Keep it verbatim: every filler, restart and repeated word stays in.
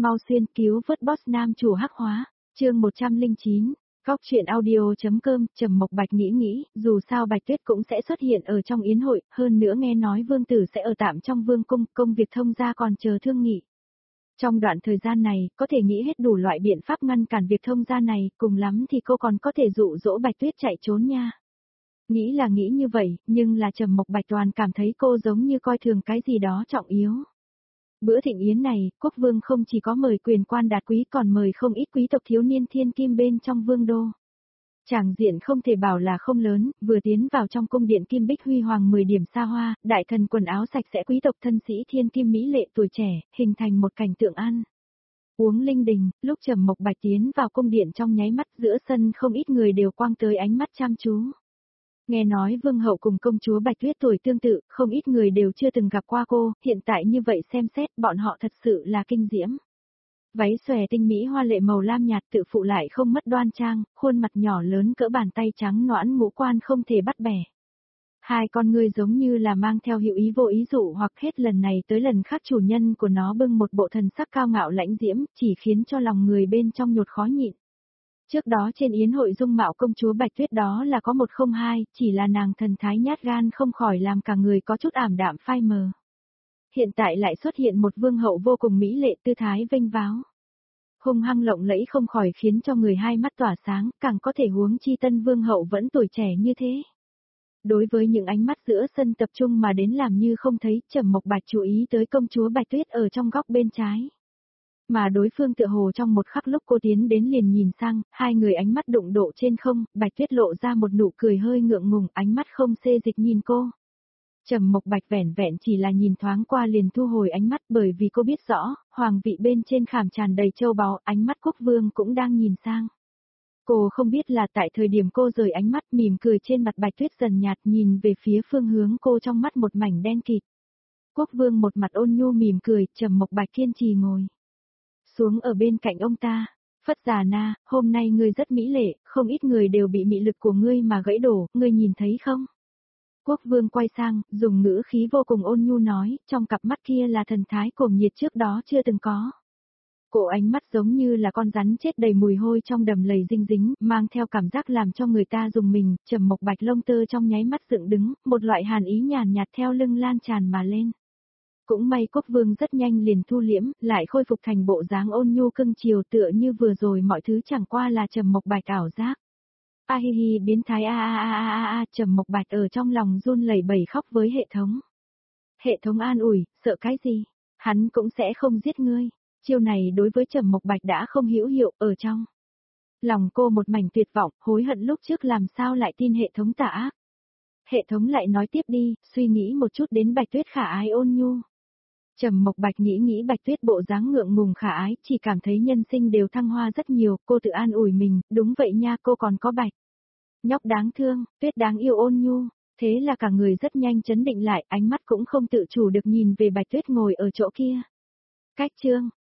Mau xuyên cứu vớt boss nam chủ hắc hóa, chương một trăm lẻ chín, Góc truyện audio.com, Trầm Mộc Bạch nghĩ nghĩ, dù sao Bạch Tuyết cũng sẽ xuất hiện ở trong yến hội, hơn nữa nghe nói vương tử sẽ ở tạm trong vương cung, công việc thông gia còn chờ thương nghị. Trong đoạn thời gian này, có thể nghĩ hết đủ loại biện pháp ngăn cản việc thông gia này, cùng lắm thì cô còn có thể dụ dỗ Bạch Tuyết chạy trốn nha. Nghĩ là nghĩ như vậy, nhưng là Trầm Mộc Bạch toàn cảm thấy cô giống như coi thường cái gì đó trọng yếu. Bữa thịnh yến này, quốc vương không chỉ có mời quyền quan đạt quý còn mời không ít quý tộc thiếu niên thiên kim bên trong vương đô. Tràng diện không thể bảo là không lớn, vừa tiến vào trong cung điện kim bích huy hoàng mười điểm xa hoa, đại thần quần áo sạch sẽ quý tộc thân sĩ thiên kim mỹ lệ tuổi trẻ, hình thành một cảnh tượng ăn uống linh đình. Lúc Trầm Mộc Bạch tiến vào cung điện trong nháy mắt, giữa sân không ít người đều quang tới ánh mắt chăm chú. Nghe nói vương hậu cùng công chúa Bạch Tuyết tuổi tương tự, không ít người đều chưa từng gặp qua cô, hiện tại như vậy xem xét bọn họ thật sự là kinh diễm. Váy xòe tinh mỹ hoa lệ màu lam nhạt tự phụ lại không mất đoan trang, khuôn mặt nhỏ lớn cỡ bàn tay trắng nõn ngũ quan không thể bắt bẻ. Hai con ngươi giống như là mang theo hiệu ý vô ý dụ hoặc hết lần này tới lần khác chủ nhân của nó bưng một bộ thần sắc cao ngạo lãnh diễm, chỉ khiến cho lòng người bên trong nhột khó nhịn. Trước đó trên yến hội dung mạo công chúa Bạch Tuyết đó là có một không hai, chỉ là nàng thần thái nhát gan không khỏi làm cả người có chút ảm đạm phai mờ. Hiện tại lại xuất hiện một vương hậu vô cùng mỹ lệ tư thái vênh váo. Hung hăng lộng lẫy không khỏi khiến cho người hai mắt tỏa sáng, càng có thể huống chi tân vương hậu vẫn tuổi trẻ như thế. Đối với những ánh mắt giữa sân tập trung mà đến làm như không thấy, Trầm Mộc Bạch chú ý tới công chúa Bạch Tuyết ở trong góc bên trái. Mà đối phương tựa hồ trong một khắc lúc cô tiến đến liền nhìn sang, hai người ánh mắt đụng độ trên không, Bạch Tuyết lộ ra một nụ cười hơi ngượng ngùng, ánh mắt không xê dịch nhìn cô. Trầm Mộc Bạch vẻn vẹn chỉ là nhìn thoáng qua liền thu hồi ánh mắt, bởi vì cô biết rõ, hoàng vị bên trên khảm tràn đầy châu báu, ánh mắt quốc vương cũng đang nhìn sang. Cô không biết là tại thời điểm cô rời ánh mắt, mỉm cười trên mặt Bạch Tuyết dần nhạt, nhìn về phía phương hướng cô trong mắt một mảnh đen kịt. Quốc vương một mặt ôn nhu mỉm cười, Trầm Mộc Bạch kiên trì ngồi xuống ở bên cạnh ông ta. Phất Già Na, hôm nay ngươi rất mỹ lệ, không ít người đều bị mị lực của ngươi mà gãy đổ, ngươi nhìn thấy không? Quốc vương quay sang, dùng ngữ khí vô cùng ôn nhu nói, trong cặp mắt kia là thần thái cuồng nhiệt trước đó chưa từng có. Cổ ánh mắt giống như là con rắn chết đầy mùi hôi trong đầm lầy dinh dính, mang theo cảm giác làm cho người ta rùng mình. Trầm Mộc Bạch lông tơ trong nháy mắt dựng đứng, một loại hàn ý nhàn nhạt theo lưng lan tràn mà lên. Cũng may quốc vương rất nhanh liền thu liễm, lại khôi phục thành bộ dáng ôn nhu cưng chiều, tựa như vừa rồi mọi thứ chẳng qua là Trầm Mộc Bạch ảo giác. A hi hi biến thái a a a a a, Trầm Mộc Bạch ở trong lòng run lẩy bẩy khóc với hệ thống. Hệ thống an ủi, sợ cái gì? Hắn cũng sẽ không giết ngươi. Chiêu này đối với Trầm Mộc Bạch đã không hữu hiệu, ở trong lòng cô một mảnh tuyệt vọng, hối hận lúc trước làm sao lại tin hệ thống tà ác. Hệ thống lại nói tiếp đi, suy nghĩ một chút đến Bạch Tuyết khả ái ôn nhu. Trầm Mộc Bạch nghĩ nghĩ Bạch Tuyết bộ dáng ngượng ngùng khả ái, chỉ cảm thấy nhân sinh đều thăng hoa rất nhiều, cô tự an ủi mình, đúng vậy nha, cô còn có Bạch nhóc đáng thương, Tuyết đáng yêu ôn nhu. Thế là cả người rất nhanh chấn định lại, ánh mắt cũng không tự chủ được nhìn về Bạch Tuyết ngồi ở chỗ kia. Cách chương